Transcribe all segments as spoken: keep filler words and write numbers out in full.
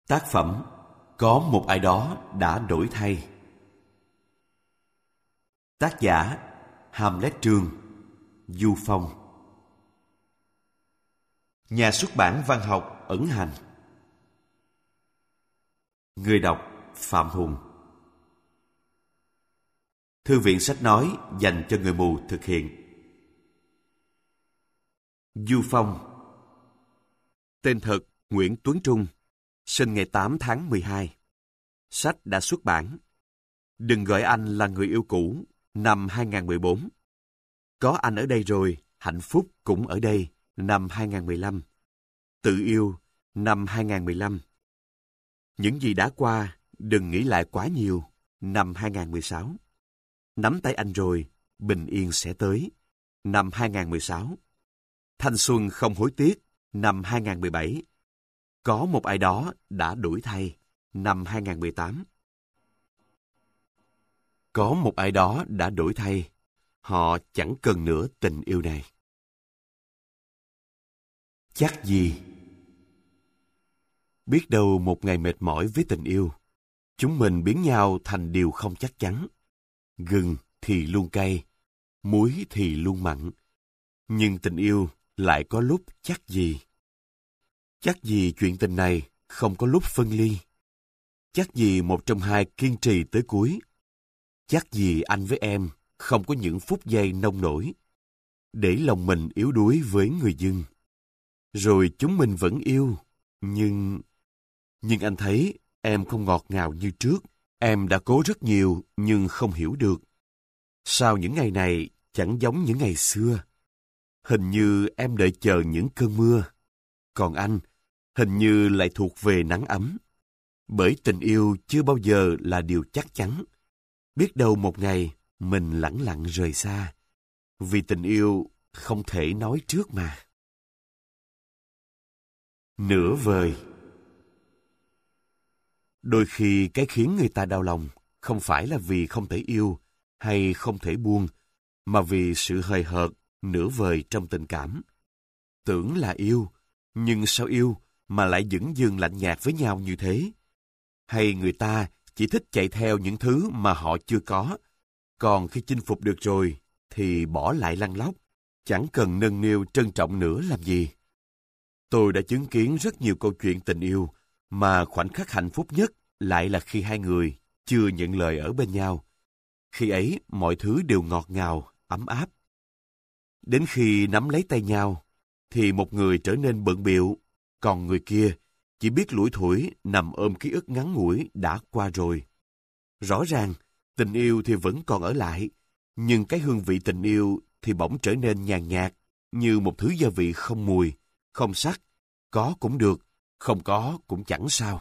Tác phẩm Có một ai đó đã đổi thay. Tác giả Hamlet Trương, Du Phong. Nhà xuất bản Văn học Ẩn Hành. Người đọc Phạm Hùng. Thư viện sách nói dành cho người mù thực hiện. Du Phong. Tên thật Nguyễn Tuấn Trung, sinh ngày tám tháng mười hai. Sách đã xuất bản. Đừng gọi anh là người yêu cũ, năm hai không một bốn. Có anh ở đây rồi, hạnh phúc cũng ở đây, năm hai không một lăm. Tự yêu, năm hai không một lăm. Những gì đã qua, đừng nghĩ lại quá nhiều, năm hai không một sáu. Nắm tay anh rồi, bình yên sẽ tới, năm hai không một sáu. Thanh xuân không hối tiếc, năm hai không một bảy. Có một ai đó đã đổi thay, năm hai không một tám. Có một ai đó đã đổi thay, họ chẳng cần nữa tình yêu này. Chắc gì? Biết đâu một ngày mệt mỏi với tình yêu, chúng mình biến nhau thành điều không chắc chắn. Gừng thì luôn cay, muối thì luôn mặn. Nhưng tình yêu lại có lúc chắc gì. Chắc gì chuyện tình này không có lúc phân ly. Chắc gì một trong hai kiên trì tới cuối. Chắc gì anh với em không có những phút giây nông nổi, để lòng mình yếu đuối với người dưng. Rồi chúng mình vẫn yêu, nhưng... Nhưng anh thấy em không ngọt ngào như trước. Em đã cố rất nhiều nhưng không hiểu được. Sao những ngày này chẳng giống những ngày xưa? Hình như em đợi chờ những cơn mưa. Còn anh, hình như lại thuộc về nắng ấm. Bởi tình yêu chưa bao giờ là điều chắc chắn. Biết đâu một ngày mình lẳng lặng rời xa. Vì tình yêu không thể nói trước mà. Nửa vời. Đôi khi cái khiến người ta đau lòng không phải là vì không thể yêu hay không thể buông, mà vì sự hời hợt, nửa vời trong tình cảm. Tưởng là yêu, nhưng sao yêu mà lại dửng dưng lạnh nhạt với nhau như thế? Hay người ta chỉ thích chạy theo những thứ mà họ chưa có, còn khi chinh phục được rồi thì bỏ lại lăn lóc, chẳng cần nâng niu trân trọng nữa làm gì? Tôi đã chứng kiến rất nhiều câu chuyện tình yêu mà khoảnh khắc hạnh phúc nhất lại là khi hai người chưa nhận lời ở bên nhau. Khi ấy mọi thứ đều ngọt ngào, ấm áp. Đến khi nắm lấy tay nhau thì một người trở nên bận bịu, còn người kia chỉ biết lủi thủi nằm ôm ký ức ngắn ngủi đã qua rồi. Rõ ràng tình yêu thì vẫn còn ở lại, nhưng cái hương vị tình yêu thì bỗng trở nên nhàn nhạt, như một thứ gia vị không mùi, không sắc, có cũng được, không có cũng chẳng sao.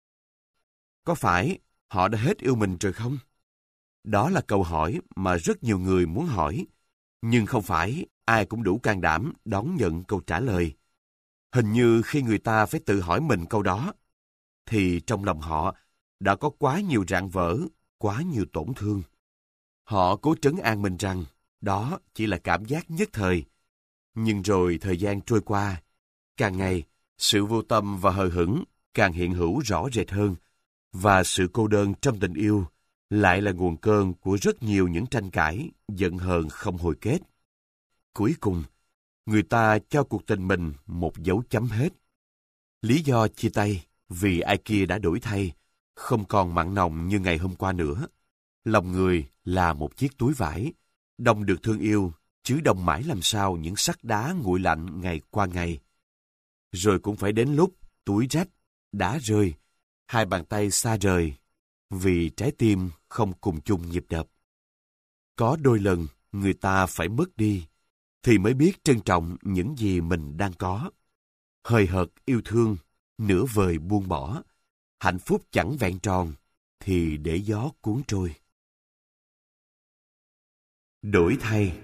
Có phải họ đã hết yêu mình rồi không? Đó là câu hỏi mà rất nhiều người muốn hỏi, nhưng không phải ai cũng đủ can đảm đón nhận câu trả lời. Hình như khi người ta phải tự hỏi mình câu đó, thì trong lòng họ đã có quá nhiều rạn vỡ, quá nhiều tổn thương. Họ cố trấn an mình rằng đó chỉ là cảm giác nhất thời. Nhưng rồi thời gian trôi qua, càng ngày sự vô tâm và hờ hững càng hiện hữu rõ rệt hơn, và sự cô đơn trong tình yêu lại là nguồn cơn của rất nhiều những tranh cãi, giận hờn không hồi kết. Cuối cùng, người ta cho cuộc tình mình một dấu chấm hết. Lý do chia tay vì ai kia đã đổi thay, không còn mặn nồng như ngày hôm qua nữa. Lòng người là một chiếc túi vải, đông được thương yêu, chứ đông mãi làm sao những sắt đá nguội lạnh ngày qua ngày. Rồi cũng phải đến lúc túi rách, đá rơi, hai bàn tay xa rời, vì trái tim không cùng chung nhịp đập. Có đôi lần người ta phải mất đi, thì mới biết trân trọng những gì mình đang có. Hời hợt yêu thương, nửa vời buông bỏ, hạnh phúc chẳng vẹn tròn, thì để gió cuốn trôi. Đổi thay.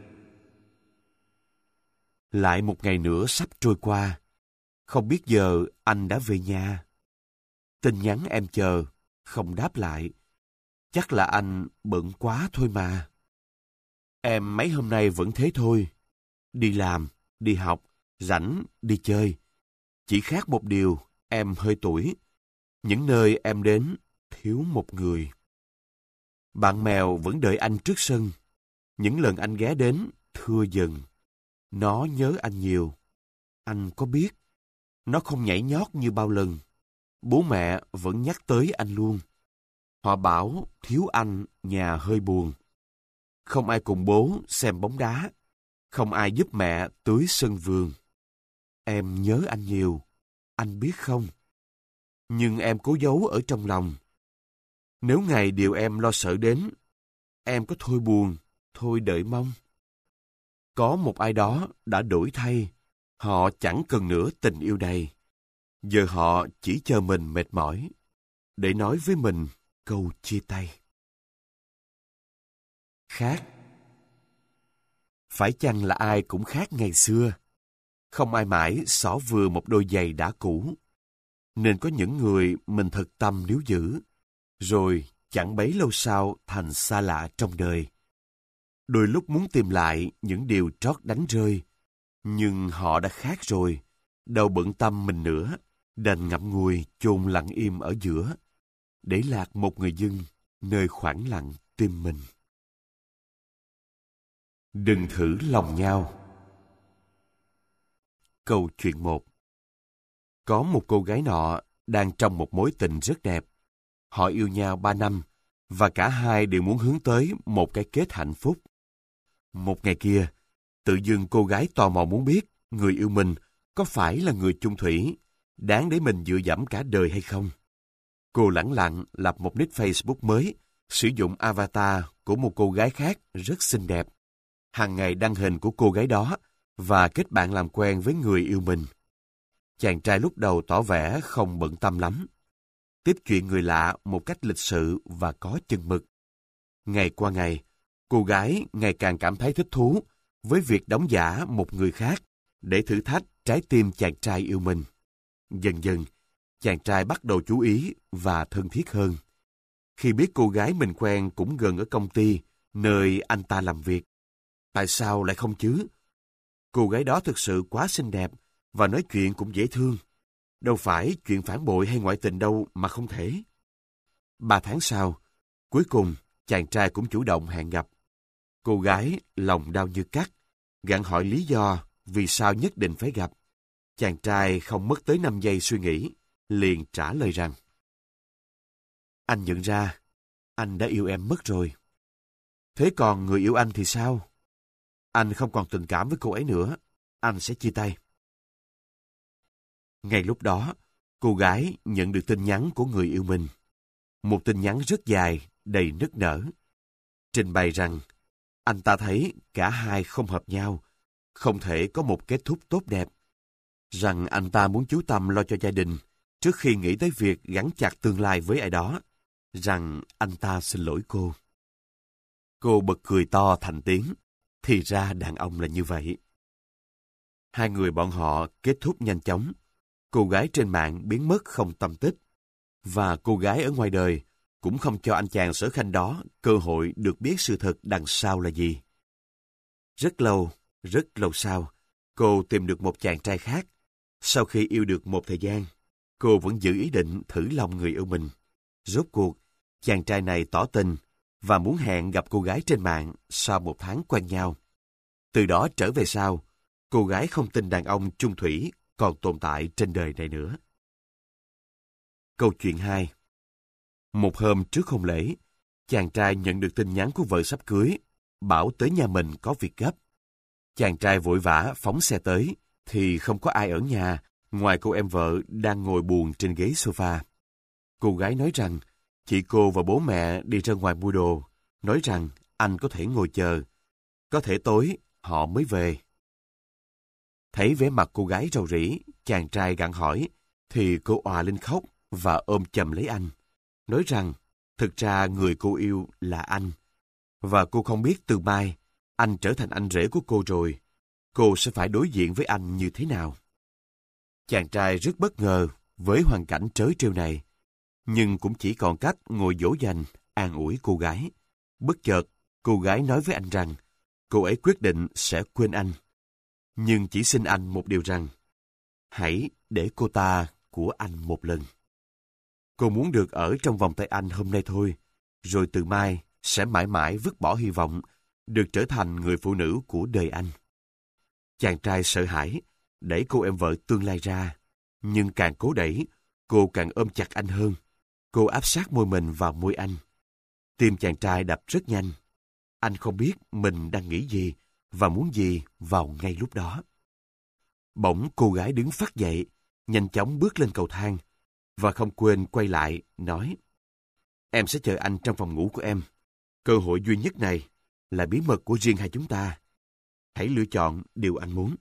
Lại một ngày nữa sắp trôi qua, không biết giờ anh đã về nhà. Tin nhắn em chờ, không đáp lại. Chắc là anh bận quá thôi mà. Em mấy hôm nay vẫn thế thôi. Đi làm, đi học, rảnh, đi chơi. Chỉ khác một điều, em hơi tuổi. Những nơi em đến thiếu một người. Bạn mèo vẫn đợi anh trước sân. Những lần anh ghé đến thưa dần. Nó nhớ anh nhiều. Anh có biết. Nó không nhảy nhót như bao lần. Bố mẹ vẫn nhắc tới anh luôn. Họ bảo thiếu anh nhà hơi buồn. Không ai cùng bố xem bóng đá. Không ai giúp mẹ tưới sân vườn. Em nhớ anh nhiều. Anh biết không? Nhưng em cố giấu ở trong lòng. Nếu ngày điều em lo sợ đến, em có thôi buồn, thôi đợi mong. Có một ai đó đã đổi thay. Họ chẳng cần nữa tình yêu này. Giờ họ chỉ chờ mình mệt mỏi để nói với mình câu chia tay. Khác. Phải chăng là ai cũng khác ngày xưa? Không ai mãi xỏ vừa một đôi giày đã cũ. Nên có những người mình thật tâm níu giữ, rồi chẳng bấy lâu sau thành xa lạ trong đời. Đôi lúc muốn tìm lại những điều trót đánh rơi, nhưng họ đã khác rồi, đâu bận tâm mình nữa, đành ngậm ngùi chôn lặng im ở giữa, để lạc một người dưng nơi khoảng lặng tim mình. Đừng thử lòng nhau. Câu chuyện một. Có một cô gái nọ đang trong một mối tình rất đẹp. Họ yêu nhau ba năm, và cả hai đều muốn hướng tới một cái kết hạnh phúc. Một ngày kia, tự dưng cô gái tò mò muốn biết người yêu mình có phải là người chung thủy, đáng để mình dựa dẫm cả đời hay không. Cô lẳng lặng lập một nick Facebook mới, sử dụng avatar của một cô gái khác rất xinh đẹp. Hàng ngày đăng hình của cô gái đó và kết bạn làm quen với người yêu mình. Chàng trai lúc đầu tỏ vẻ không bận tâm lắm. Tiếp chuyện người lạ một cách lịch sự và có chừng mực. Ngày qua ngày, cô gái ngày càng cảm thấy thích thú với việc đóng giả một người khác để thử thách trái tim chàng trai yêu mình. Dần dần, chàng trai bắt đầu chú ý và thân thiết hơn. Khi biết cô gái mình quen cũng gần ở công ty, nơi anh ta làm việc. Tại sao lại không chứ? Cô gái đó thực sự quá xinh đẹp và nói chuyện cũng dễ thương. Đâu phải chuyện phản bội hay ngoại tình đâu mà không thể. Ba tháng sau, cuối cùng chàng trai cũng chủ động hẹn gặp. Cô gái lòng đau như cắt, gặng hỏi lý do vì sao nhất định phải gặp. Chàng trai không mất tới năm giây suy nghĩ, liền trả lời rằng: Anh nhận ra, anh đã yêu em mất rồi. Thế còn người yêu anh thì sao? Anh không còn tình cảm với cô ấy nữa, anh sẽ chia tay. Ngay lúc đó, cô gái nhận được tin nhắn của người yêu mình. Một tin nhắn rất dài, đầy nức nở. Trình bày rằng, anh ta thấy cả hai không hợp nhau, không thể có một kết thúc tốt đẹp. Rằng anh ta muốn chú tâm lo cho gia đình, trước khi nghĩ tới việc gắn chặt tương lai với ai đó. Rằng anh ta xin lỗi cô. Cô bật cười to thành tiếng. Thì ra đàn ông là như vậy. Hai người bọn họ kết thúc nhanh chóng. Cô gái trên mạng biến mất không tâm tích. Và cô gái ở ngoài đời cũng không cho anh chàng sở khanh đó cơ hội được biết sự thật đằng sau là gì. Rất lâu, rất lâu sau, cô tìm được một chàng trai khác. Sau khi yêu được một thời gian, cô vẫn giữ ý định thử lòng người yêu mình. Rốt cuộc, chàng trai này tỏ tình và muốn hẹn gặp cô gái trên mạng sau một tháng quen nhau. Từ đó trở về sau, cô gái không tin đàn ông chung thủy còn tồn tại trên đời này nữa. Câu chuyện hai. Một hôm trước hôn lễ, chàng trai nhận được tin nhắn của vợ sắp cưới, bảo tới nhà mình có việc gấp. Chàng trai vội vã phóng xe tới, thì không có ai ở nhà, ngoài cô em vợ đang ngồi buồn trên ghế sofa. Cô gái nói rằng, chị cô và bố mẹ đi ra ngoài mua đồ, nói rằng anh có thể ngồi chờ. Có thể tối, họ mới về. Thấy vẻ mặt cô gái rầu rĩ, chàng trai gặng hỏi, thì cô òa lên khóc và ôm chầm lấy anh. Nói rằng, thực ra người cô yêu là anh. Và cô không biết từ mai, anh trở thành anh rể của cô rồi. Cô sẽ phải đối diện với anh như thế nào? Chàng trai rất bất ngờ với hoàn cảnh trớ trêu này. Nhưng cũng chỉ còn cách ngồi dỗ dành, an ủi cô gái. Bất chợt, cô gái nói với anh rằng, cô ấy quyết định sẽ quên anh. Nhưng chỉ xin anh một điều rằng, hãy để cô ta của anh một lần. Cô muốn được ở trong vòng tay anh hôm nay thôi, rồi từ mai sẽ mãi mãi vứt bỏ hy vọng được trở thành người phụ nữ của đời anh. Chàng trai sợ hãi, đẩy cô em vợ tương lai ra, nhưng càng cố đẩy, cô càng ôm chặt anh hơn. Cô áp sát môi mình vào môi anh. Tim chàng trai đập rất nhanh. Anh không biết mình đang nghĩ gì và muốn gì vào ngay lúc đó. Bỗng cô gái đứng phắt dậy, nhanh chóng bước lên cầu thang, và không quên quay lại, nói: Em sẽ chờ anh trong phòng ngủ của em. Cơ hội duy nhất này là bí mật của riêng hai chúng ta. Hãy lựa chọn điều anh muốn.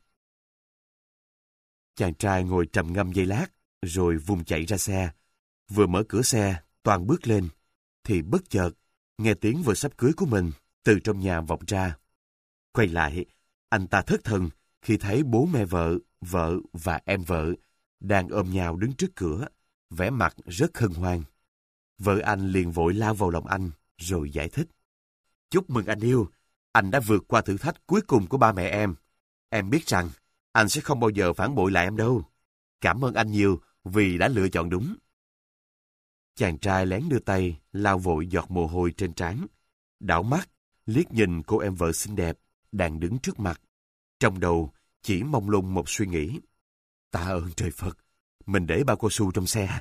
Chàng trai ngồi trầm ngâm giây lát, rồi vùng chạy ra xe. Vừa mở cửa xe, toàn bước lên, thì bất chợt, nghe tiếng vợ sắp cưới của mình từ trong nhà vọng ra. Quay lại, anh ta thất thần khi thấy bố mẹ vợ, vợ và em vợ đang ôm nhau đứng trước cửa, vẻ mặt rất hân hoan. Vợ anh liền vội lao vào lòng anh, rồi giải thích: Chúc mừng anh yêu, anh đã vượt qua thử thách cuối cùng của ba mẹ em. Em biết rằng anh sẽ không bao giờ phản bội lại em đâu. Cảm ơn anh nhiều vì đã lựa chọn đúng. Chàng trai lén đưa tay lau vội giọt mồ hôi trên trán, đảo mắt liếc nhìn cô em vợ xinh đẹp đang đứng trước mặt. Trong đầu chỉ mông lung một suy nghĩ: tạ ơn trời Phật, mình để bao cao su trong xe.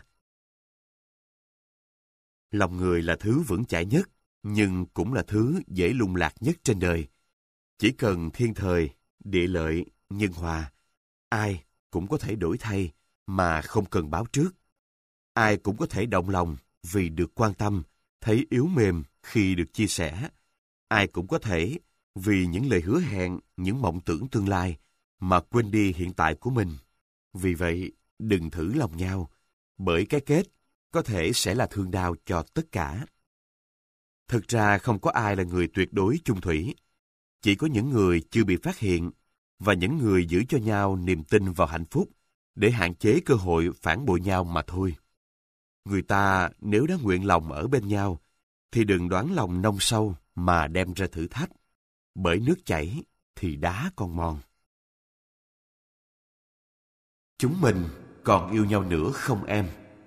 Lòng người là thứ vững chãi nhất, nhưng cũng là thứ dễ lung lạc nhất trên đời. Chỉ cần thiên thời, địa lợi, nhân hòa, ai cũng có thể đổi thay mà không cần báo trước. Ai cũng có thể động lòng vì được quan tâm, thấy yếu mềm khi được chia sẻ. Ai cũng có thể vì những lời hứa hẹn, những mộng tưởng tương lai mà quên đi hiện tại của mình. Vì vậy, đừng thử lòng nhau, bởi cái kết có thể sẽ là thương đau cho tất cả. Thực ra không có ai là người tuyệt đối chung thủy. Chỉ có những người chưa bị phát hiện và những người giữ cho nhau niềm tin vào hạnh phúc để hạn chế cơ hội phản bội nhau mà thôi. Người ta nếu đã nguyện lòng ở bên nhau thì đừng đoán lòng nông sâu mà đem ra thử thách, bởi nước chảy thì đá còn mòn. Chúng mình còn yêu nhau nữa không em?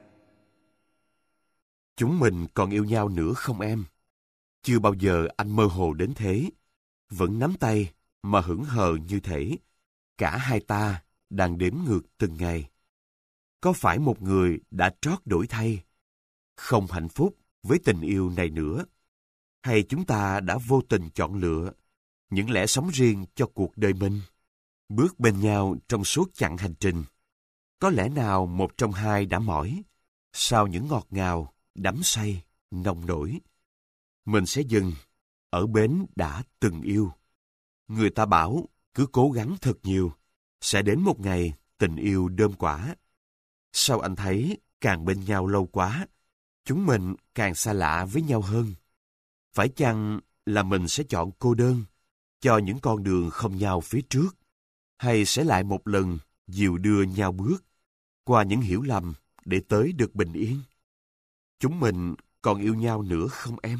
Chúng mình còn yêu nhau nữa không em? Chưa bao giờ anh mơ hồ đến thế, vẫn nắm tay mà hững hờ như thể cả hai ta đang đếm ngược từng ngày. Có phải một người đã trót đổi thay, không hạnh phúc với tình yêu này nữa? Hay chúng ta đã vô tình chọn lựa những lẽ sống riêng cho cuộc đời mình, bước bên nhau trong suốt chặng hành trình? Có lẽ nào một trong hai đã mỏi, sau những ngọt ngào, đắm say, nồng nổi, mình sẽ dừng ở bến đã từng yêu. Người ta bảo cứ cố gắng thật nhiều, sẽ đến một ngày tình yêu đơm quả. Sao anh thấy càng bên nhau lâu quá, chúng mình càng xa lạ với nhau hơn? Phải chăng là mình sẽ chọn cô đơn cho những con đường không nhau phía trước, hay sẽ lại một lần dìu đưa nhau bước qua những hiểu lầm để tới được bình yên? Chúng mình còn yêu nhau nữa không em?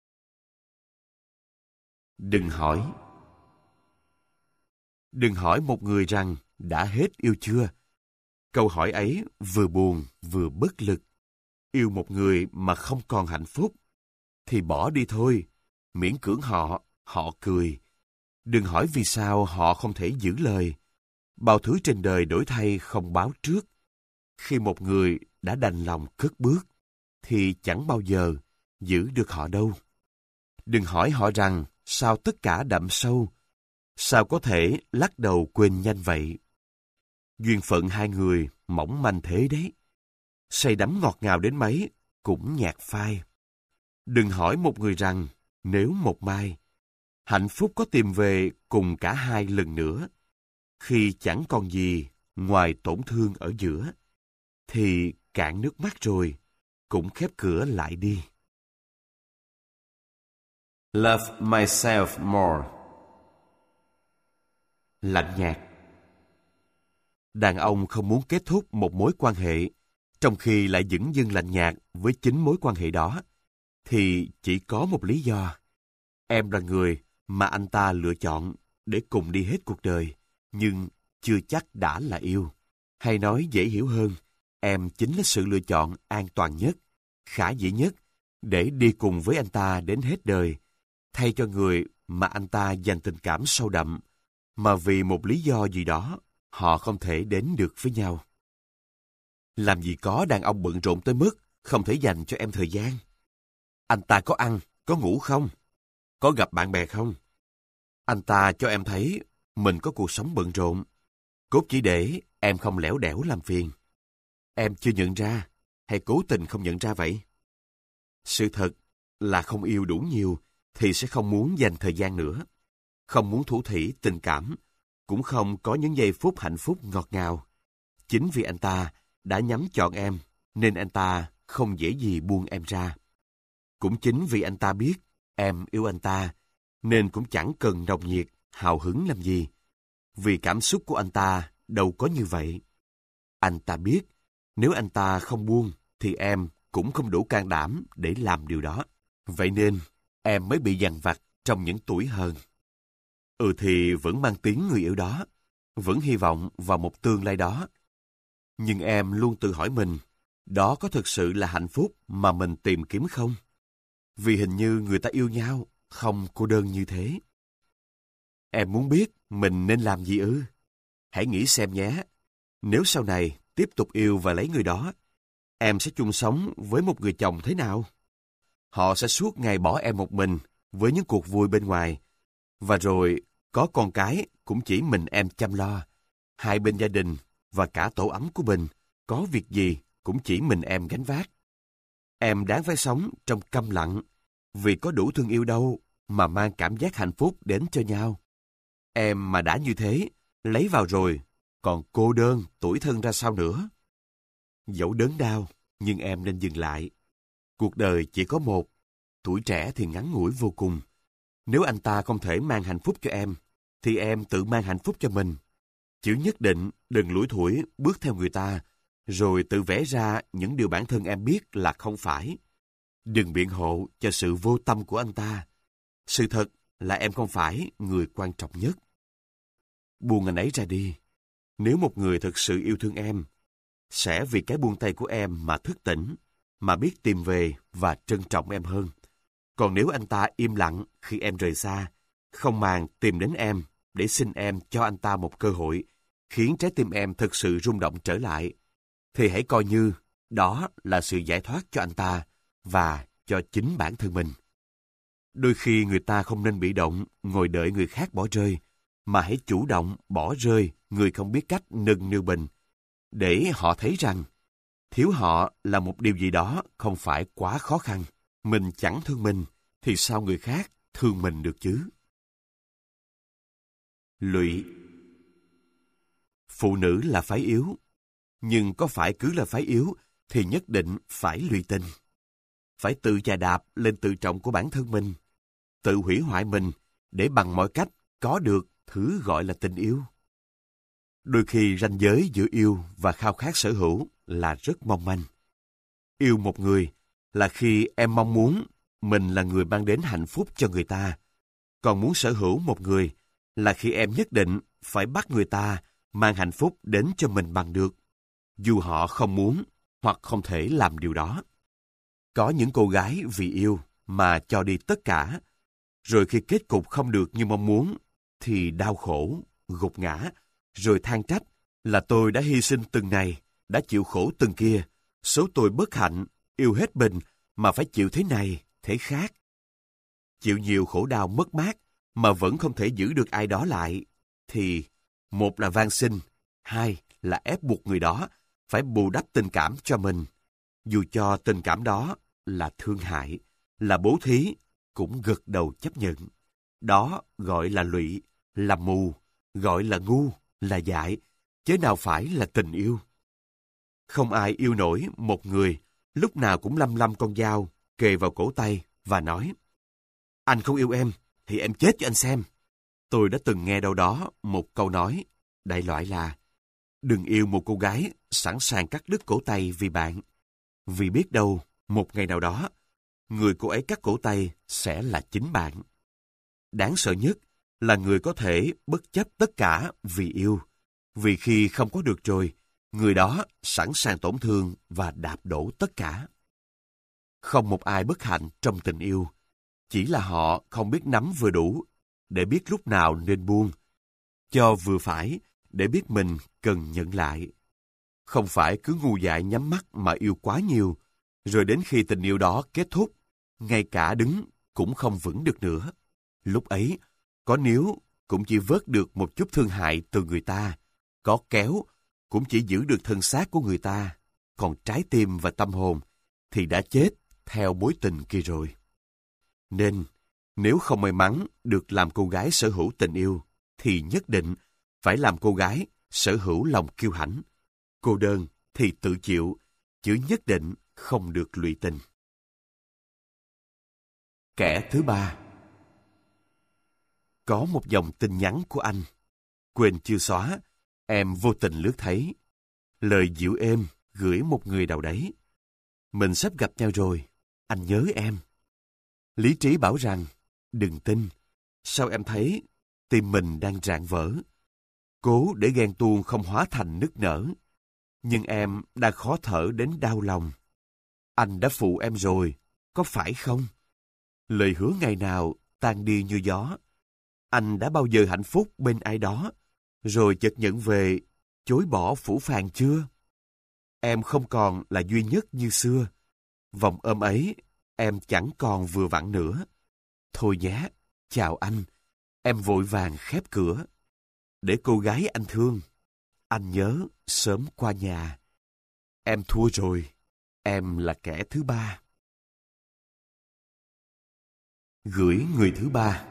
Đừng hỏi. Đừng hỏi một người rằng đã hết yêu chưa. Câu hỏi ấy vừa buồn vừa bất lực. Yêu một người mà không còn hạnh phúc thì bỏ đi thôi. Miễn cưỡng họ, họ cười. Đừng hỏi vì sao họ không thể giữ lời. Bao thứ trên đời đổi thay không báo trước. Khi một người đã đành lòng cất bước thì chẳng bao giờ giữ được họ đâu. Đừng hỏi họ rằng sao tất cả đậm sâu, sao có thể lắc đầu quên nhanh vậy. Duyên phận hai người mỏng manh thế đấy. Say đắm ngọt ngào đến mấy cũng nhạt phai. Đừng hỏi một người rằng nếu một mai hạnh phúc có tìm về cùng cả hai lần nữa, khi chẳng còn gì ngoài tổn thương ở giữa, thì cạn nước mắt rồi cũng khép cửa lại đi. Love myself more. Lạnh nhạt. Đàn ông không muốn kết thúc một mối quan hệ, trong khi lại dửng dưng lạnh nhạt với chính mối quan hệ đó, thì chỉ có một lý do. Em là người mà anh ta lựa chọn để cùng đi hết cuộc đời, nhưng chưa chắc đã là yêu. Hay nói dễ hiểu hơn, em chính là sự lựa chọn an toàn nhất, khả dĩ nhất để đi cùng với anh ta đến hết đời, thay cho người mà anh ta dành tình cảm sâu đậm, mà vì một lý do gì đó, họ không thể đến được với nhau. Làm gì có đàn ông bận rộn tới mức không thể dành cho em thời gian. Anh ta có ăn, có ngủ không? Có gặp bạn bè không? Anh ta cho em thấy mình có cuộc sống bận rộn, cốt chỉ để em không lẻo đẻo làm phiền. Em chưa nhận ra, hay cố tình không nhận ra vậy? Sự thật là không yêu đủ nhiều thì sẽ không muốn dành thời gian nữa, không muốn thủ thỉ tình cảm, cũng không có những giây phút hạnh phúc ngọt ngào. Chính vì anh ta đã nhắm chọn em, nên anh ta không dễ gì buông em ra. Cũng chính vì anh ta biết em yêu anh ta, nên cũng chẳng cần nồng nhiệt, hào hứng làm gì. Vì cảm xúc của anh ta đâu có như vậy. Anh ta biết, nếu anh ta không buông, thì em cũng không đủ can đảm để làm điều đó. Vậy nên, em mới bị dằn vặt trong những tuổi hờn. Ừ thì vẫn mang tiếng người yêu đó, vẫn hy vọng vào một tương lai đó. Nhưng em luôn tự hỏi mình, đó có thực sự là hạnh phúc mà mình tìm kiếm không? Vì hình như người ta yêu nhau, không cô đơn như thế. Em muốn biết mình nên làm gì ư? Hãy nghĩ xem nhé. Nếu sau này tiếp tục yêu và lấy người đó, em sẽ chung sống với một người chồng thế nào? Họ sẽ suốt ngày bỏ em một mình với những cuộc vui bên ngoài. Và rồi có con cái cũng chỉ mình em chăm lo. Hai bên gia đình và cả tổ ấm của mình, có việc gì cũng chỉ mình em gánh vác. Em đáng phải sống trong câm lặng, vì có đủ thương yêu đâu mà mang cảm giác hạnh phúc đến cho nhau. Em mà đã như thế, lấy vào rồi, còn cô đơn, tủi thân ra sao nữa? Dẫu đớn đau, nhưng em nên dừng lại. Cuộc đời chỉ có một, tuổi trẻ thì ngắn ngủi vô cùng. Nếu anh ta không thể mang hạnh phúc cho em, thì em tự mang hạnh phúc cho mình. Chữ nhất định đừng lủi thủi bước theo người ta, rồi tự vẽ ra những điều bản thân em biết là không phải. Đừng biện hộ cho sự vô tâm của anh ta. Sự thật là em không phải người quan trọng nhất. Buông anh ấy ra đi. Nếu một người thực sự yêu thương em, sẽ vì cái buông tay của em mà thức tỉnh, mà biết tìm về và trân trọng em hơn. Còn nếu anh ta im lặng khi em rời xa, không màng tìm đến em để xin em cho anh ta một cơ hội, khiến trái tim em thực sự rung động trở lại, thì hãy coi như đó là sự giải thoát cho anh ta và cho chính bản thân mình. Đôi khi người ta không nên bị động, ngồi đợi người khác bỏ rơi, mà hãy chủ động bỏ rơi người không biết cách nâng niu mình, để họ thấy rằng thiếu họ là một điều gì đó không phải quá khó khăn. Mình chẳng thương mình, thì sao người khác thương mình được chứ? Lụy. Phụ nữ là phái yếu, nhưng có phải cứ là phái yếu thì nhất định phải lụy tình. Phải tự chà đạp lên tự trọng của bản thân mình, tự hủy hoại mình để bằng mọi cách có được thứ gọi là tình yêu. Đôi khi ranh giới giữa yêu và khao khát sở hữu là rất mong manh. Yêu một người là khi em mong muốn mình là người mang đến hạnh phúc cho người ta. Còn muốn sở hữu một người là khi em nhất định phải bắt người ta mang hạnh phúc đến cho mình bằng được, dù họ không muốn hoặc không thể làm điều đó. Có những cô gái vì yêu mà cho đi tất cả, rồi khi kết cục không được như mong muốn, thì đau khổ, gục ngã, rồi than trách là tôi đã hy sinh từng này, đã chịu khổ từng kia, số tôi bất hạnh, yêu hết mình mà phải chịu thế này, thế khác. Chịu nhiều khổ đau mất mát mà vẫn không thể giữ được ai đó lại, thì một là van xin, hai là ép buộc người đó phải bù đắp tình cảm cho mình, dù cho tình cảm đó là thương hại, là bố thí, cũng gật đầu chấp nhận. Đó gọi là lụy, là mù, gọi là ngu, là dại, chứ nào phải là tình yêu. Không ai yêu nổi một người lúc nào cũng lăm lăm con dao kề vào cổ tay và nói: anh không yêu em thì em chết cho anh xem. Tôi đã từng nghe đâu đó một câu nói đại loại là: đừng yêu một cô gái sẵn sàng cắt đứt cổ tay vì bạn, vì biết đâu một ngày nào đó người cô ấy cắt cổ tay sẽ là chính bạn. Đáng sợ nhất là người có thể bất chấp tất cả vì yêu, vì khi không có được rồi người đó sẵn sàng tổn thương và đạp đổ tất cả. Không một ai bất hạnh trong tình yêu, chỉ là họ không biết nắm vừa đủ để biết lúc nào nên buông, cho vừa phải để biết mình cần nhận lại. Không phải cứ ngu dại nhắm mắt mà yêu quá nhiều, rồi đến khi tình yêu đó kết thúc, ngay cả đứng cũng không vững được nữa. Lúc ấy, có níu cũng chỉ vớt được một chút thương hại từ người ta, có kéo cũng chỉ giữ được thân xác của người ta, còn trái tim và tâm hồn thì đã chết theo mối tình kia rồi. Nên, nếu không may mắn được làm cô gái sở hữu tình yêu, thì nhất định phải làm cô gái sở hữu lòng kiêu hãnh. Cô đơn thì tự chịu, chứ nhất định không được lụy tình. Kẻ thứ ba. Có một dòng tin nhắn của anh. Quên chưa xóa, em vô tình lướt thấy. Lời dịu êm gửi một người nào đấy. Mình sắp gặp nhau rồi, anh nhớ em. Lý trí bảo rằng, đừng tin. Sao em thấy tim mình đang rạn vỡ? Cố để ghen tuông không hóa thành nức nở. Nhưng em đang khó thở đến đau lòng. Anh đã phụ em rồi, có phải không? Lời hứa ngày nào tan đi như gió. Anh đã bao giờ hạnh phúc bên ai đó, rồi chợt nhận về, chối bỏ phũ phàng chưa? Em không còn là duy nhất như xưa. Vòng ôm ấy, em chẳng còn vừa vặn nữa. Thôi nhé, chào anh. Em vội vàng khép cửa. Để cô gái anh thương, anh nhớ sớm qua nhà. Em thua rồi, em là kẻ thứ ba. Gửi người thứ ba.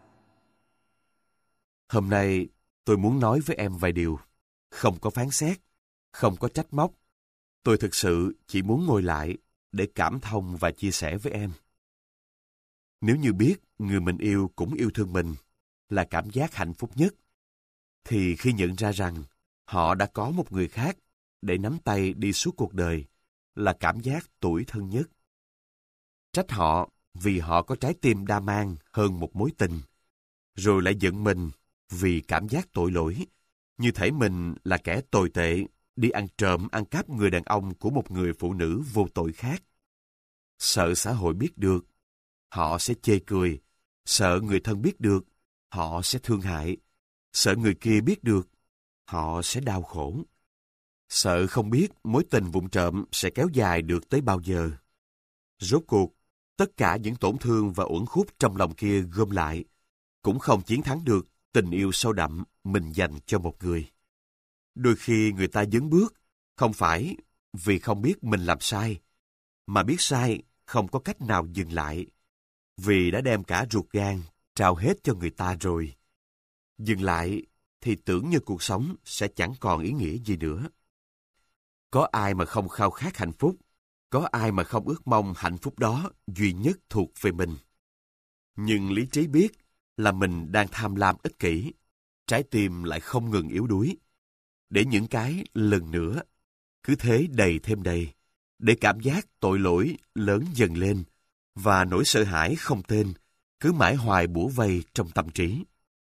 Hôm nay tôi muốn nói với em vài điều. Không có phán xét, không có trách móc. Tôi thực sự chỉ muốn ngồi lại để cảm thông và chia sẻ với em. Nếu như biết người mình yêu cũng yêu thương mình là cảm giác hạnh phúc nhất, thì khi nhận ra rằng họ đã có một người khác để nắm tay đi suốt cuộc đời là cảm giác tủi thân nhất. Trách họ vì họ có trái tim đa mang hơn một mối tình, rồi lại giận mình vì cảm giác tội lỗi, như thể mình là kẻ tồi tệ đi ăn trộm ăn cắp người đàn ông của một người phụ nữ vô tội khác. Sợ xã hội biết được, họ sẽ chê cười. Sợ người thân biết được, họ sẽ thương hại. Sợ người kia biết được, họ sẽ đau khổ. Sợ không biết mối tình vụng trộm sẽ kéo dài được tới bao giờ. Rốt cuộc, tất cả những tổn thương và uẩn khúc trong lòng kia gom lại, cũng không chiến thắng được tình yêu sâu đậm mình dành cho một người. Đôi khi người ta dấn bước, không phải vì không biết mình làm sai, mà biết sai không có cách nào dừng lại, vì đã đem cả ruột gan trao hết cho người ta rồi. Dừng lại thì tưởng như cuộc sống sẽ chẳng còn ý nghĩa gì nữa. Có ai mà không khao khát hạnh phúc, có ai mà không ước mong hạnh phúc đó duy nhất thuộc về mình. Nhưng lý trí biết là mình đang tham lam ích kỷ, trái tim lại không ngừng yếu đuối. Để những cái lần nữa, cứ thế đầy thêm đầy, để cảm giác tội lỗi lớn dần lên, và nỗi sợ hãi không tên cứ mãi hoài bủa vây trong tâm trí.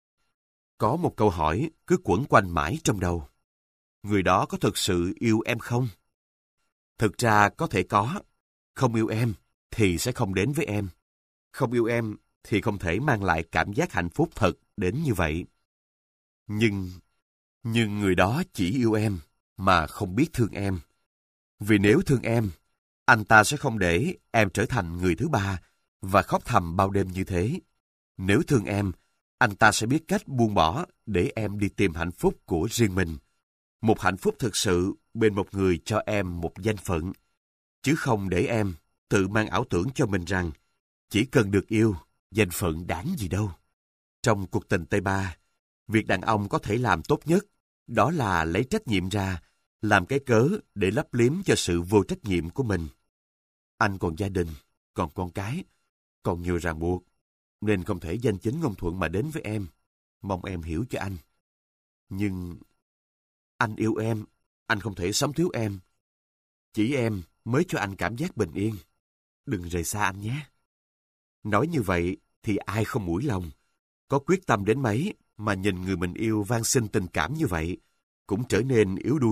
Có một câu hỏi cứ quẩn quanh mãi trong đầu. Người đó có thực sự yêu em không? Thực ra có thể có. Không yêu em thì sẽ không đến với em. Không yêu em thì không thể mang lại cảm giác hạnh phúc thật đến như vậy. Nhưng, nhưng người đó chỉ yêu em mà không biết thương em. Vì nếu thương em, anh ta sẽ không để em trở thành người thứ ba và khóc thầm bao đêm như thế. Nếu thương em, anh ta sẽ biết cách buông bỏ để em đi tìm hạnh phúc của riêng mình. Một hạnh phúc thực sự bên một người cho em một danh phận, chứ không để em tự mang ảo tưởng cho mình rằng chỉ cần được yêu, danh phận đáng gì đâu. Trong cuộc tình Tây Ba, việc đàn ông có thể làm tốt nhất đó là lấy trách nhiệm ra, làm cái cớ để lấp liếm cho sự vô trách nhiệm của mình. Anh còn gia đình, còn con cái, còn nhiều ràng buộc, nên không thể danh chính ngôn thuận mà đến với em. Mong em hiểu cho anh. Nhưng anh yêu em, anh không thể sống thiếu em. Chỉ em mới cho anh cảm giác bình yên. Đừng rời xa anh nhé. Nói như vậy thì ai không mũi lòng. Có quyết tâm đến mấy mà nhìn người mình yêu van xin tình cảm như vậy cũng trở nên yếu đuối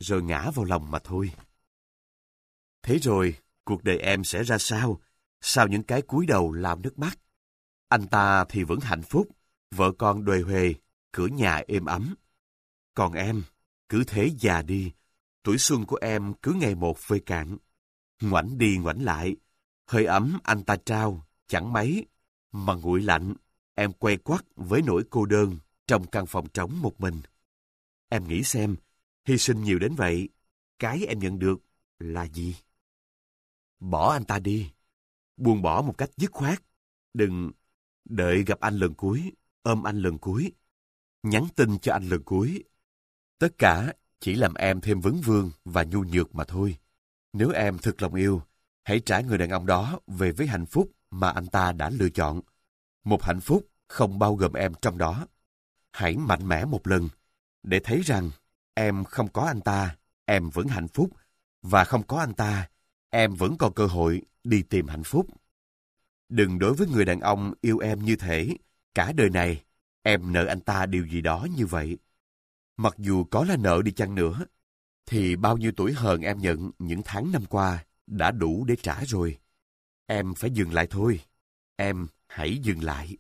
rồi ngã vào lòng mà thôi. Thế rồi, cuộc đời em sẽ ra sao, sau những cái cúi đầu lao nước mắt? Anh ta thì vẫn hạnh phúc, vợ con đuề huề, cửa nhà êm ấm. Còn em, cứ thế già đi, tuổi xuân của em cứ ngày một phơi cạn. Ngoảnh đi ngoảnh lại, hơi ấm anh ta trao, chẳng mấy, mà nguội lạnh, em quay quắt với nỗi cô đơn trong căn phòng trống một mình. Em nghĩ xem, hy sinh nhiều đến vậy, cái em nhận được là gì? Bỏ anh ta đi, buông bỏ một cách dứt khoát. Đừng đợi gặp anh lần cuối, ôm anh lần cuối, nhắn tin cho anh lần cuối. Tất cả chỉ làm em thêm vấn vương và nhu nhược mà thôi. Nếu em thực lòng yêu, hãy trả người đàn ông đó về với hạnh phúc mà anh ta đã lựa chọn. Một hạnh phúc không bao gồm em trong đó. Hãy mạnh mẽ một lần, để thấy rằng em không có anh ta, em vẫn hạnh phúc, và không có anh ta, em vẫn còn cơ hội đi tìm hạnh phúc. Đừng đối với người đàn ông yêu em như thể cả đời này em nợ anh ta điều gì đó như vậy. Mặc dù có là nợ đi chăng nữa, thì bao nhiêu tuổi hờn em nhận những tháng năm qua đã đủ để trả rồi. Em phải dừng lại thôi. Em hãy dừng lại.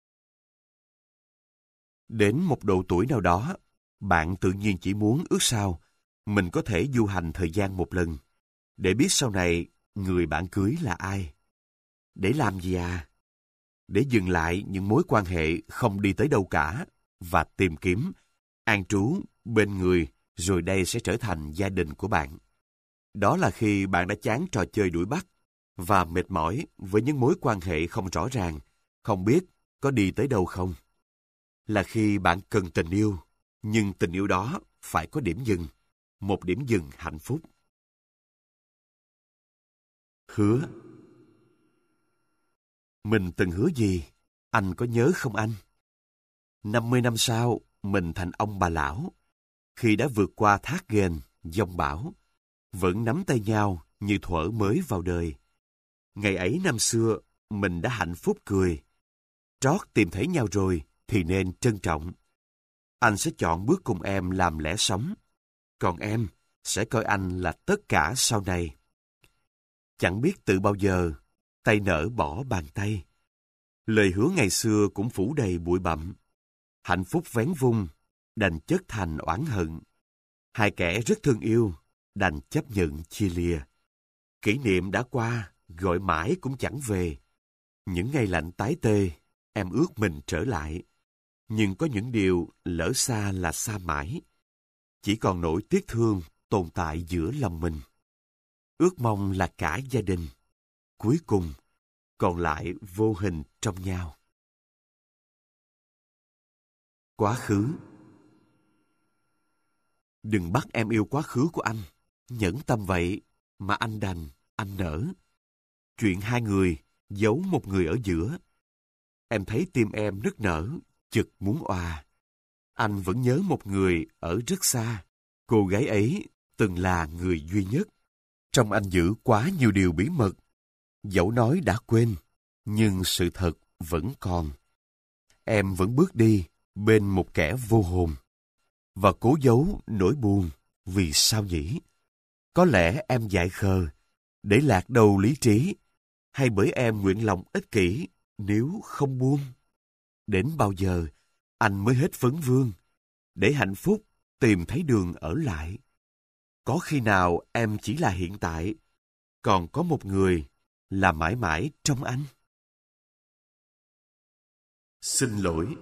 Đến một độ tuổi nào đó, bạn tự nhiên chỉ muốn ước sao mình có thể du hành thời gian một lần, để biết sau này người bạn cưới là ai. Để làm gì à? Để dừng lại những mối quan hệ không đi tới đâu cả, và tìm kiếm, an trú bên người, rồi đây sẽ trở thành gia đình của bạn. Đó là khi bạn đã chán trò chơi đuổi bắt, và mệt mỏi với những mối quan hệ không rõ ràng, không biết có đi tới đâu không. Là khi bạn cần tình yêu, nhưng tình yêu đó phải có điểm dừng, một điểm dừng hạnh phúc. Hứa. Mình từng hứa gì? Anh có nhớ không anh? năm mươi năm sau, mình thành ông bà lão. Khi đã vượt qua thác ghềnh, giông bão, vẫn nắm tay nhau như thuở mới vào đời. Ngày ấy năm xưa, mình đã hạnh phúc cười. Trót tìm thấy nhau rồi thì nên trân trọng. Anh sẽ chọn bước cùng em làm lẽ sống, còn em sẽ coi anh là tất cả sau này. Chẳng biết từ bao giờ, tay nở bỏ bàn tay. Lời hứa ngày xưa cũng phủ đầy bụi bặm. Hạnh phúc vén vung, đành chất thành oán hận. Hai kẻ rất thương yêu, đành chấp nhận chia lìa. Kỷ niệm đã qua, gọi mãi cũng chẳng về. Những ngày lạnh tái tê, em ước mình trở lại. Nhưng có những điều lỡ xa là xa mãi. Chỉ còn nỗi tiếc thương tồn tại giữa lòng mình. Ước mong là cả gia đình. Cuối cùng, còn lại vô hình trong nhau. Quá khứ. Đừng bắt em yêu quá khứ của anh. Nhẫn tâm vậy mà anh đành, anh nỡ. Chuyện hai người giấu một người ở giữa. Em thấy tim em nức nở, chực muốn òa. Anh vẫn nhớ một người ở rất xa. Cô gái ấy từng là người duy nhất. Trong anh giữ quá nhiều điều bí mật. Dẫu nói đã quên, nhưng sự thật vẫn còn. Em vẫn bước đi bên một kẻ vô hồn, và cố giấu nỗi buồn. Vì sao nhỉ? Có lẽ em dại khờ, để lạc đầu lý trí, hay bởi em nguyện lòng ích kỷ, nếu không buông. Đến bao giờ anh mới hết vấn vương, để hạnh phúc tìm thấy đường ở lại? Có khi nào em chỉ là hiện tại, còn có một người là mãi mãi trong anh? Xin lỗi.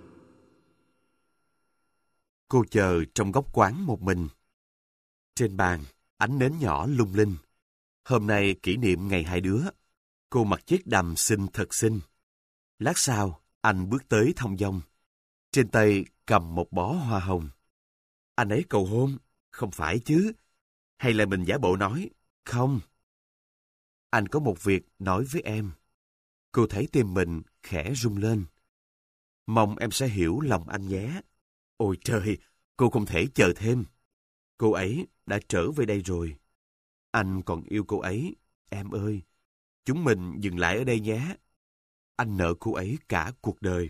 Cô chờ trong góc quán một mình. Trên bàn, ánh nến nhỏ lung linh. Hôm nay kỷ niệm ngày hai đứa. Cô mặc chiếc đầm xinh thật xinh. Lát sau, anh bước tới thong dong. Trên tay cầm một bó hoa hồng. Anh ấy cầu hôn, không phải chứ? Hay là mình giả bộ nói, không? Anh có một việc nói với em. Cô thấy tim mình khẽ rung lên. Mong em sẽ hiểu lòng anh nhé. Ôi trời, cô không thể chờ thêm. Cô ấy đã trở về đây rồi. Anh còn yêu cô ấy, em ơi. Chúng mình dừng lại ở đây nhé. Anh nợ cô ấy cả cuộc đời.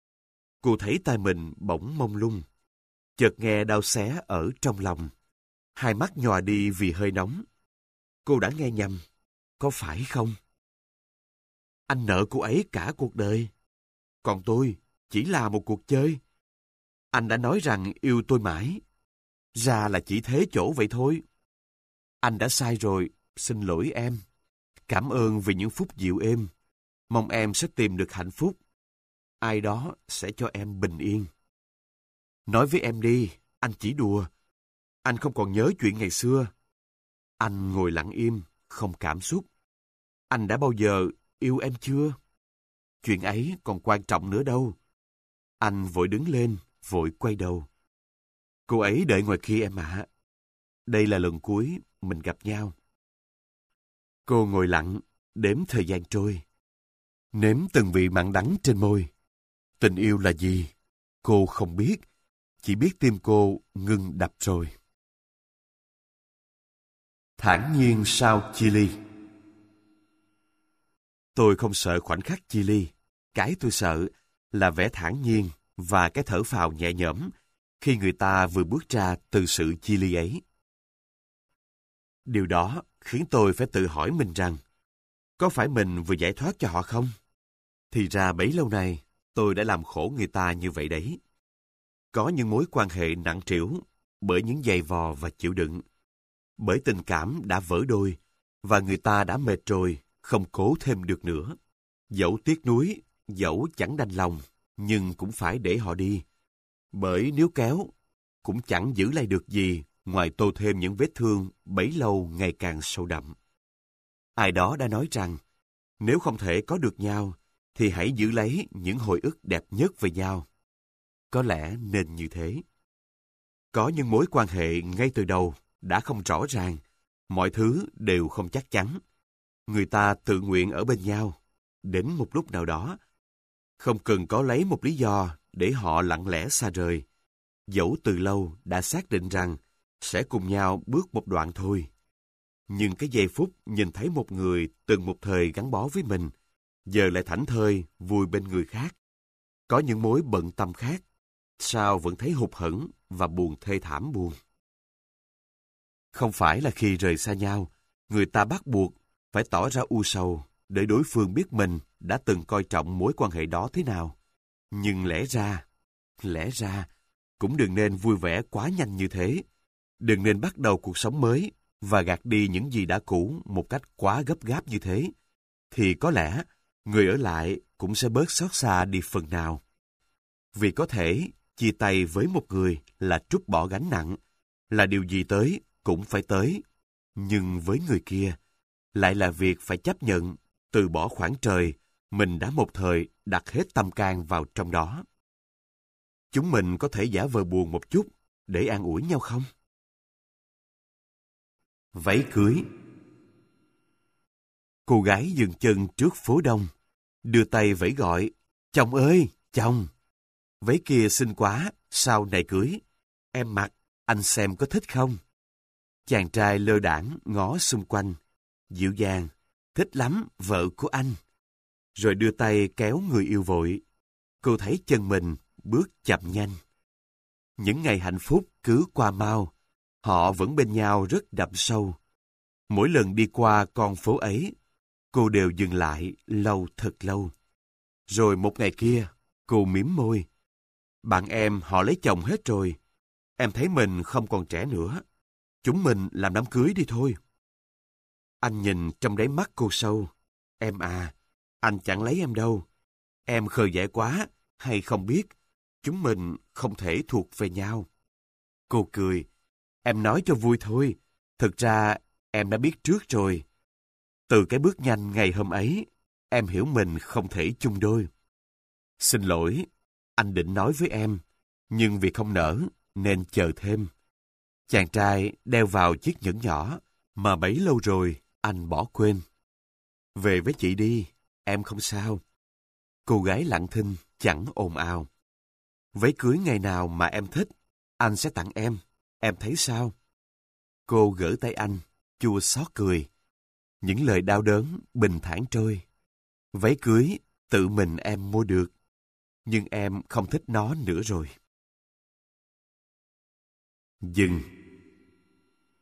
Cô thấy tay mình bỗng mông lung. Chợt nghe đau xé ở trong lòng. hai mắt nhòa đi vì hơi nóng. Cô đã nghe nhầm, có phải không? Anh nợ cô ấy cả cuộc đời, còn tôi chỉ là một cuộc chơi. Anh đã nói rằng yêu tôi mãi, ra là chỉ thế chỗ vậy thôi. Anh đã sai rồi, xin lỗi em. Cảm ơn vì những phút dịu êm. Mong em sẽ tìm được hạnh phúc. Ai đó sẽ cho em bình yên. Nói với em đi, anh chỉ đùa. Anh không còn nhớ chuyện ngày xưa. Anh ngồi lặng im, không cảm xúc. Anh đã bao giờ yêu em chưa? Chuyện ấy còn quan trọng nữa đâu. Anh vội đứng lên, vội quay đầu. Cô ấy đợi ngoài kia em ạ. Đây là lần cuối mình gặp nhau. Cô ngồi lặng, đếm thời gian trôi. Nếm từng vị mặn đắng trên môi. Tình yêu là gì? Cô không biết. Chỉ biết tim cô ngừng đập rồi. Thản nhiên sau chia ly. Tôi không sợ khoảnh khắc chia ly. Cái tôi sợ là vẻ thản nhiên và cái thở phào nhẹ nhõm khi người ta vừa bước ra từ sự chia ly ấy. Điều đó khiến tôi phải tự hỏi mình rằng, có phải mình vừa giải thoát cho họ không? Thì ra bấy lâu nay, tôi đã làm khổ người ta như vậy đấy. Có những mối quan hệ nặng trĩu bởi những giày vò và chịu đựng, bởi tình cảm đã vỡ đôi và người ta đã mệt rồi, không cố thêm được nữa. Dẫu tiếc nuối, dẫu chẳng đành lòng, nhưng cũng phải để họ đi. Bởi nếu kéo, cũng chẳng giữ lại được gì ngoài tô thêm những vết thương bấy lâu ngày càng sâu đậm. Ai đó đã nói rằng, nếu không thể có được nhau, thì hãy giữ lấy những hồi ức đẹp nhất về nhau. Có lẽ nên như thế. Có những mối quan hệ ngay từ đầu đã không rõ ràng, mọi thứ đều không chắc chắn. Người ta tự nguyện ở bên nhau, đến một lúc nào đó, không cần có lấy một lý do để họ lặng lẽ xa rời, dẫu từ lâu đã xác định rằng sẽ cùng nhau bước một đoạn thôi. Nhưng cái giây phút nhìn thấy một người từng một thời gắn bó với mình, giờ lại thảnh thơi vui bên người khác. Có những mối bận tâm khác, sao vẫn thấy hụt hẫng và buồn thê thảm buồn. Không phải là khi rời xa nhau, người ta bắt buộc phải tỏ ra u sầu để đối phương biết mình đã từng coi trọng mối quan hệ đó thế nào. Nhưng lẽ ra, lẽ ra, cũng đừng nên vui vẻ quá nhanh như thế. Đừng nên bắt đầu cuộc sống mới và gạt đi những gì đã cũ một cách quá gấp gáp như thế. Thì có lẽ, người ở lại cũng sẽ bớt xót xa đi phần nào. Vì có thể, chia tay với một người là trút bỏ gánh nặng, là điều gì tới cũng phải tới. Nhưng với người kia, lại là việc phải chấp nhận, từ bỏ khoảng trời, mình đã một thời đặt hết tâm can vào trong đó. Chúng mình có thể giả vờ buồn một chút để an ủi nhau không? Váy cưới. Cô gái dừng chân trước phố đông, đưa tay vẫy gọi, chồng ơi, chồng! Váy kia xinh quá, sao này cưới? Em mặc, anh xem có thích không? Chàng trai lơ đãng ngó xung quanh, dịu dàng, thích lắm, vợ của anh. Rồi đưa tay kéo người yêu vội. Cô thấy chân mình bước chậm nhanh. Những ngày hạnh phúc cứ qua mau, họ vẫn bên nhau rất đậm sâu. Mỗi lần đi qua con phố ấy, cô đều dừng lại lâu thật lâu. Rồi một ngày kia, cô mím môi. Bạn em họ lấy chồng hết rồi. Em thấy mình không còn trẻ nữa. Chúng mình làm đám cưới đi thôi. Anh nhìn trong đáy mắt cô sâu. Em à, anh chẳng lấy em đâu. Em khờ dại quá, hay không biết. Chúng mình không thể thuộc về nhau. Cô cười. Em nói cho vui thôi. Thực ra, em đã biết trước rồi. Từ cái bước nhanh ngày hôm ấy, em hiểu mình không thể chung đôi. Xin lỗi, anh định nói với em, nhưng vì không nỡ, nên chờ thêm. Chàng trai đeo vào chiếc nhẫn nhỏ, mà bấy lâu rồi anh bỏ quên. Về với chị đi, em không sao. Cô gái lặng thinh, chẳng ồn ào. Váy cưới ngày nào mà em thích, anh sẽ tặng em. Em thấy sao? Cô gỡ tay anh, chua xót cười. Những lời đau đớn bình thản trôi. Váy cưới tự mình em mua được, nhưng em không thích nó nữa rồi. Dừng.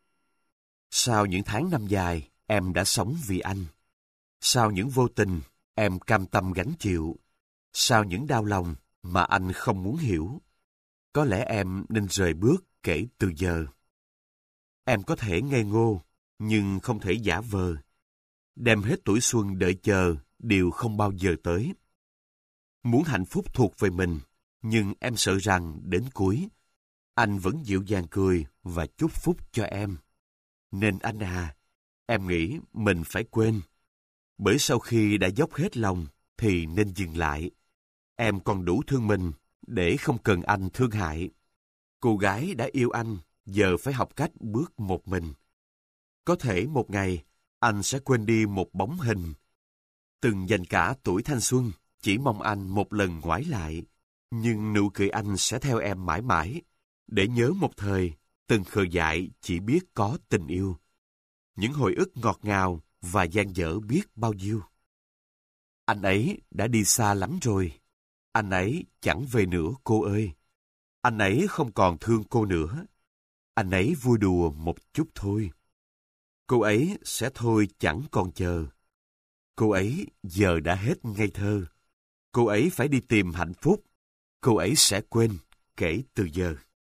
Sau những tháng năm dài, em đã sống vì anh. Sau những vô tình, em cam tâm gánh chịu. Sau những đau lòng mà anh không muốn hiểu. Có lẽ em nên rời bước kể từ giờ. Em có thể ngây ngô, nhưng không thể giả vờ. Đem hết tuổi xuân đợi chờ, điều không bao giờ tới. Muốn hạnh phúc thuộc về mình, nhưng em sợ rằng đến cuối, anh vẫn dịu dàng cười và chúc phúc cho em. Nên anh à, em nghĩ mình phải quên. Bởi sau khi đã dốc hết lòng, thì nên dừng lại. Em còn đủ thương mình, để không cần anh thương hại. Cô gái đã yêu anh, giờ phải học cách bước một mình. Có thể một ngày, anh sẽ quên đi một bóng hình. Từng dành cả tuổi thanh xuân, chỉ mong anh một lần ngoái lại. Nhưng nụ cười anh sẽ theo em mãi mãi, để nhớ một thời, từng khờ dại chỉ biết có tình yêu. Những hồi ức ngọt ngào và dang dở biết bao nhiêu. Anh ấy đã đi xa lắm rồi. Anh ấy chẳng về nữa cô ơi. Anh ấy không còn thương cô nữa. Anh ấy vui đùa một chút thôi. Cô ấy sẽ thôi chẳng còn chờ. Cô ấy giờ đã hết ngây thơ. Cô ấy phải đi tìm hạnh phúc. Cô ấy sẽ quên kể từ giờ.